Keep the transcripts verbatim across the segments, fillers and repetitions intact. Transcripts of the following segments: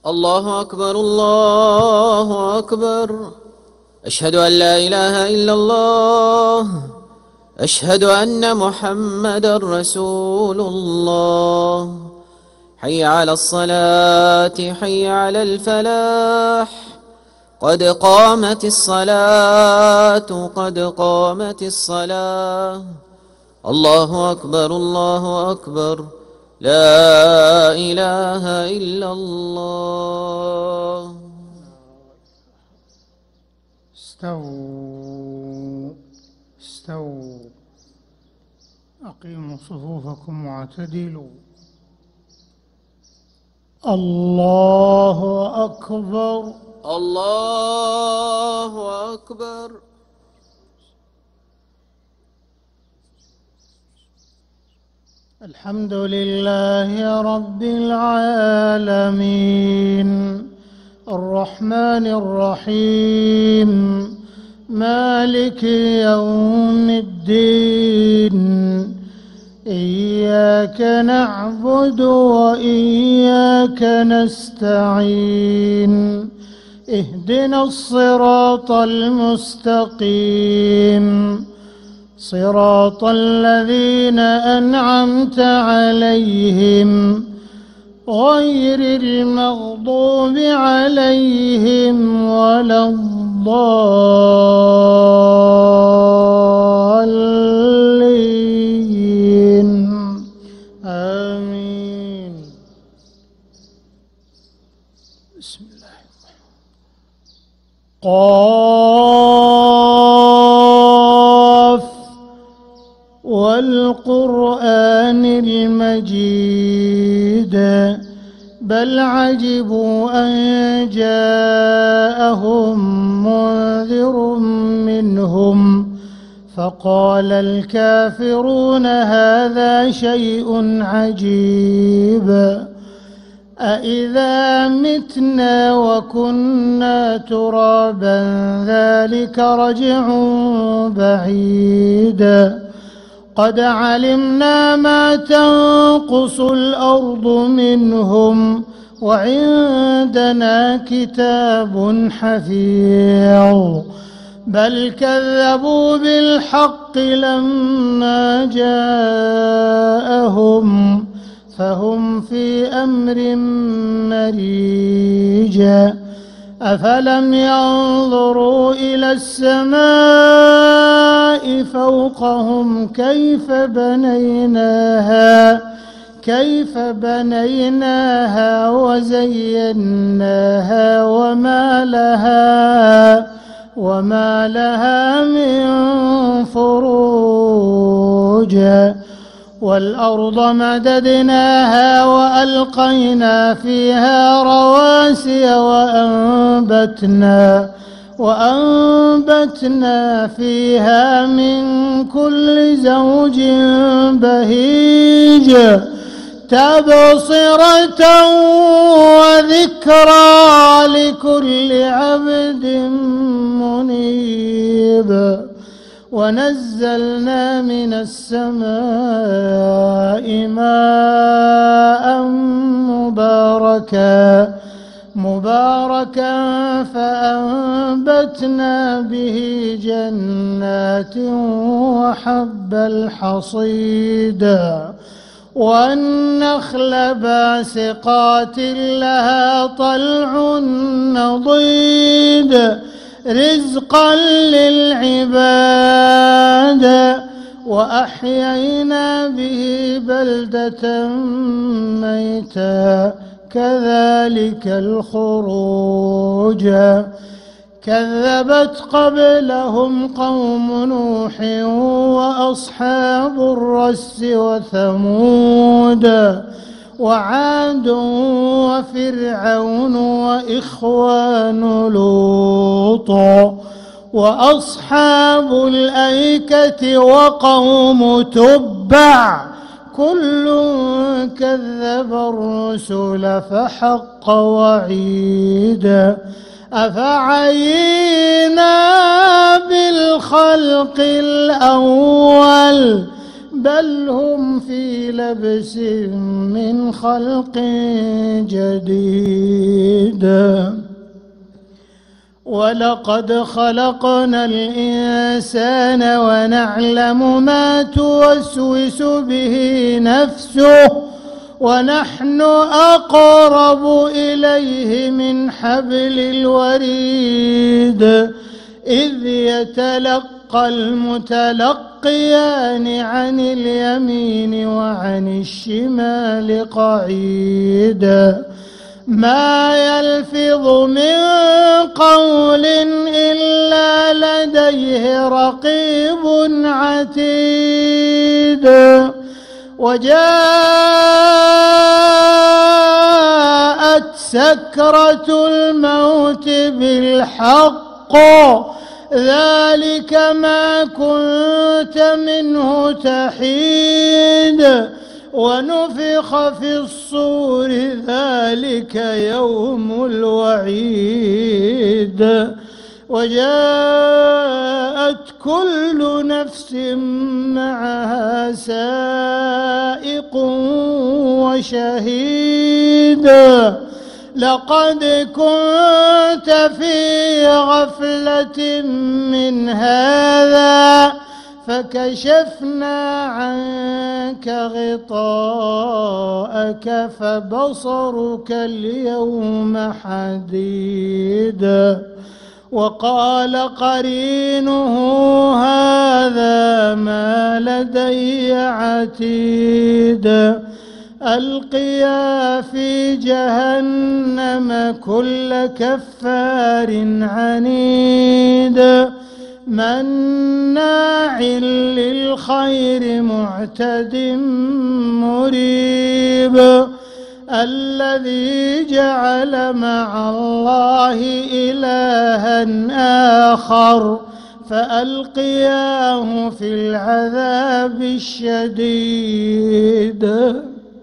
الله أكبر الله أكبر. أشهد أن لا إله إلا الله. أشهد أن محمدًا رسول الله. حي على الصلاة حي على الفلاح. قد قامت الصلاة قد قامت الصلاة. الله أكبر الله أكبر. لا إله إلا الله. استووا استووا أقيموا صفوفكم واعتدلوا. الله أكبر الله أكبر. الحمد لله رب العالمين الرحمن الرحيم مالك يوم الدين. إياك نعبد وإياك نستعين. اهدنا الصراط المستقيم صراط الذين أنعمت عليهم غير المغضوب عليهم ولا الضالين. آمين. بسم الله قاف والقرآن المجيد بل عجبوا أن جاءهم منذر منهم فقال الكافرون هذا شيء عجيب. أإذا متنا وكنا ترابا ذلك رجع بعيد. قد علمنا ما تنقص الأرض منهم وعندنا كتاب حفيظ. بل كذبوا بالحق لما جاءهم فهم في أمر مريج. أفلم ينظروا إلى السماء فوقهم كيف بنيناها كيف بنيناها وزيناها وما لها وما لها من فروج. والأرض مددناها وألقينا فيها رواسي وأنبتنا وأنبتنا فيها من كل زوج بهيج تبصرة وذكرى لكل عبد منيب. ونزلنا من السماء ماء مباركا مباركا فأنبتنا به جنات وحب الحصيد والنخل باسقات لها طلع نضيد رزقا للعباد. وأحيينا به بلدة ميتا كذلك الخروج. كذبت قبلهم قوم نوح وأصحاب الرس وثمود وعاد وفرعون وإخوان لوط وأصحاب الأيكة وقوم تبع كل كذب الرسل فحق وعيد. أفعينا بالخلق الأول بل هم في لبس من خلق جديد. ولقد خلقنا الإنسان ونعلم ما توسوس به نفسه ونحن أقرب إليه من حبل الوريد إذ يتلقى المتلقيان عن اليمين وعن الشمال قعيد ما يلفظ من قول إلا لديه رقيب عتيد. وجاءت سكرة الموت بالحق ذلك ما كنت منه تحيد ونفخ في الصور ذلك يوم الوعيد. وجاءت كل نفس معها سائق وشهيد. لقد كنت في غفلة من هذا فكشفنا عنك غطاءك فبصرك اليوم حديد. وقال قرينه هذا ما لدي عتيد. ألقيا في جهنم كل كفار عنيد مناع للخير معتد مريب. الذي جعل مع الله إلها آخر فألقياه في العذاب الشديد.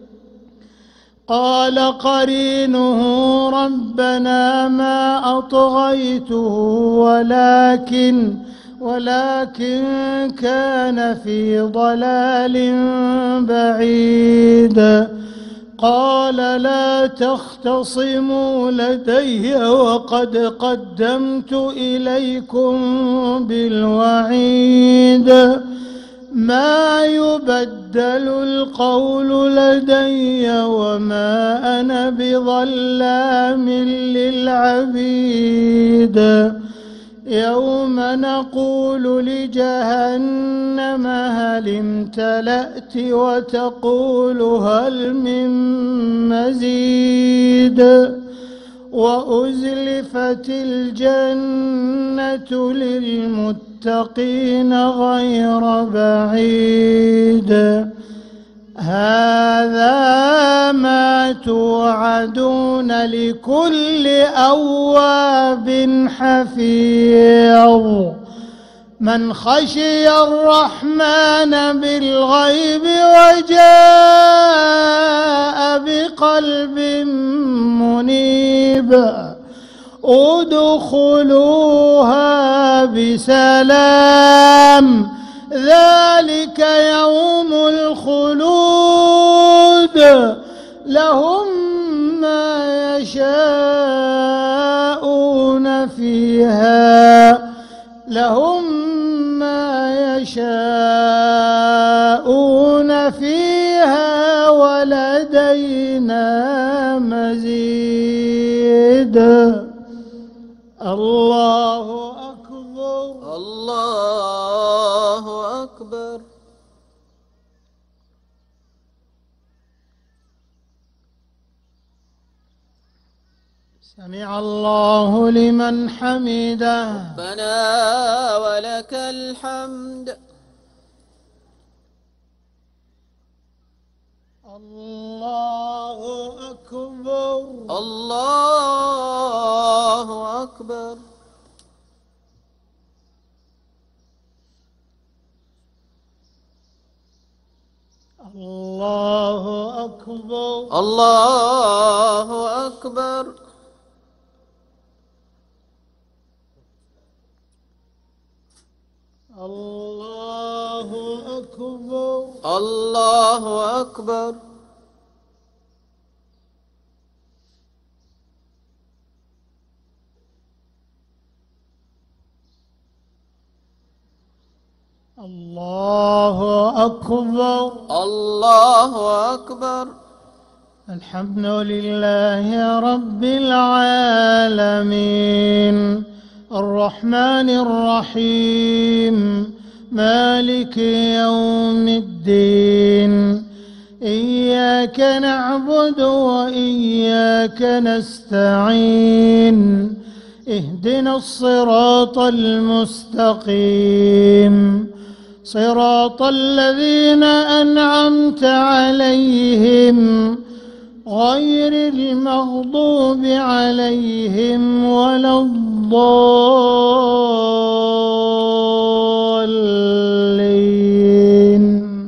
قال قرينه ربنا ما أطغيته ولكن ولكن كان في ضلال بعيد. قال لا تختصموا لدي وقد قدمت إليكم بالوعيد. ما يبدل القول لدي وما أنا بظلام للعبيد. يوم نقول لجهنم هل امتلأت وتقول هل من مزيد. وأزلفت الجنة للمتقين غير بعيد. هذا ما توعدون لكل أواب حفيظ من خشي الرحمن بالغيب وجاء بقلب منيب. ادخلوها بسلام ذلك يوم الخلود. لهم ما يشاءون فيها لهم ما يشاءون فيها ولدينا مزيد. الله أكبر. الله أكبر. سمع الله لمن حمده. ربنا ولك الحمد. الله أكبر. الله أكبر. الله أكبر. الله أكبر. الله أكبر. الله أكبر. الله أكبر. الله أكبر. الحمد لله رب العالمين الرحمن الرحيم مالك يوم الدين إياك نعبد وإياك نستعين اهدنا الصراط المستقيم صراط الذين أنعمت عليهم غير المغضوب عليهم ولا الضالين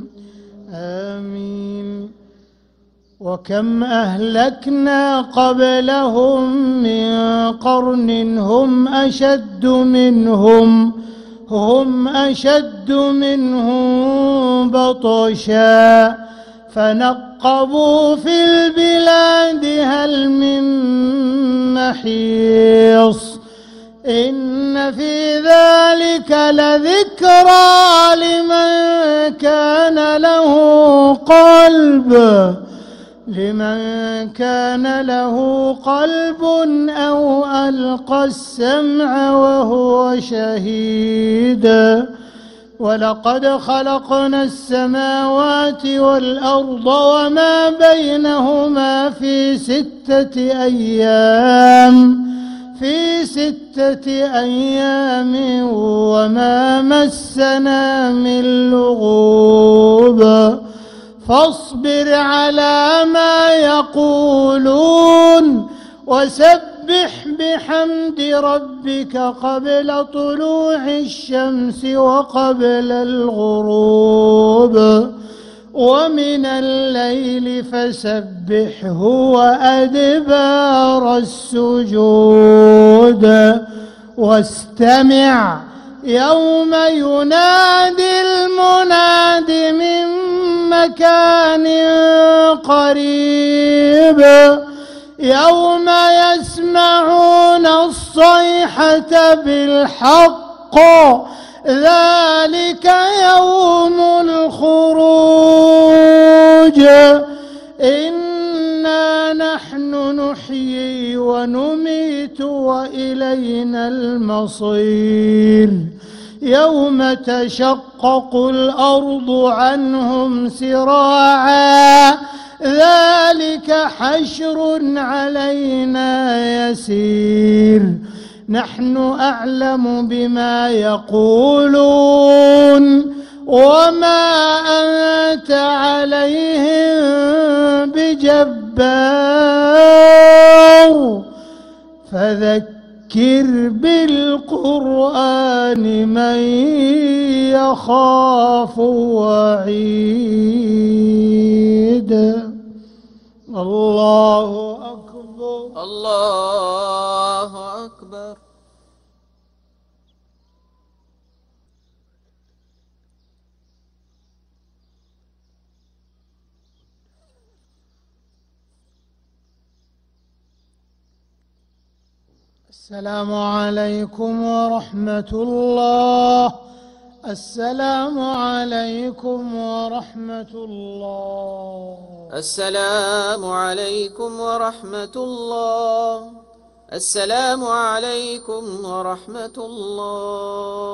آمين. وكم أهلكنا قبلهم من قرن هم أشد منهم هم أشد منهم بطشا فنقبوا في البلاد هل من محيص إن في ذلك لذكرى لمن كان له قلب لمن كان له قلب أو ألقى السمع وهو شهيد. ولقد خلقنا السماوات والأرض وما بينهما في ستة أيام في ستة أيام وما مسنا من لغوب فاصبر على ما يقولون وسبح بحمد ربك قبل طلوع الشمس وقبل الغروب ومن الليل فسبحه وأدبار السجود واستمع يوم ينادي المناد من مكان قريب يوم يسمعون الصيحة بالحق ذلك يوم الخروج إنا نحن نحيي ونميت وإلينا المصير يوم تشقق الأرض عنهم سراعا ذلك حشر علينا يسير نحن أعلم بما يقولون وما أنت عليهم بجبار فذكر بالقرآن من يخاف وعيد. الله أكبر. الله أكبر. السلام عليكم ورحمة الله. السلام عليكم ورحمة الله. السلام عليكم ورحمة الله. السلام عليكم ورحمة الله.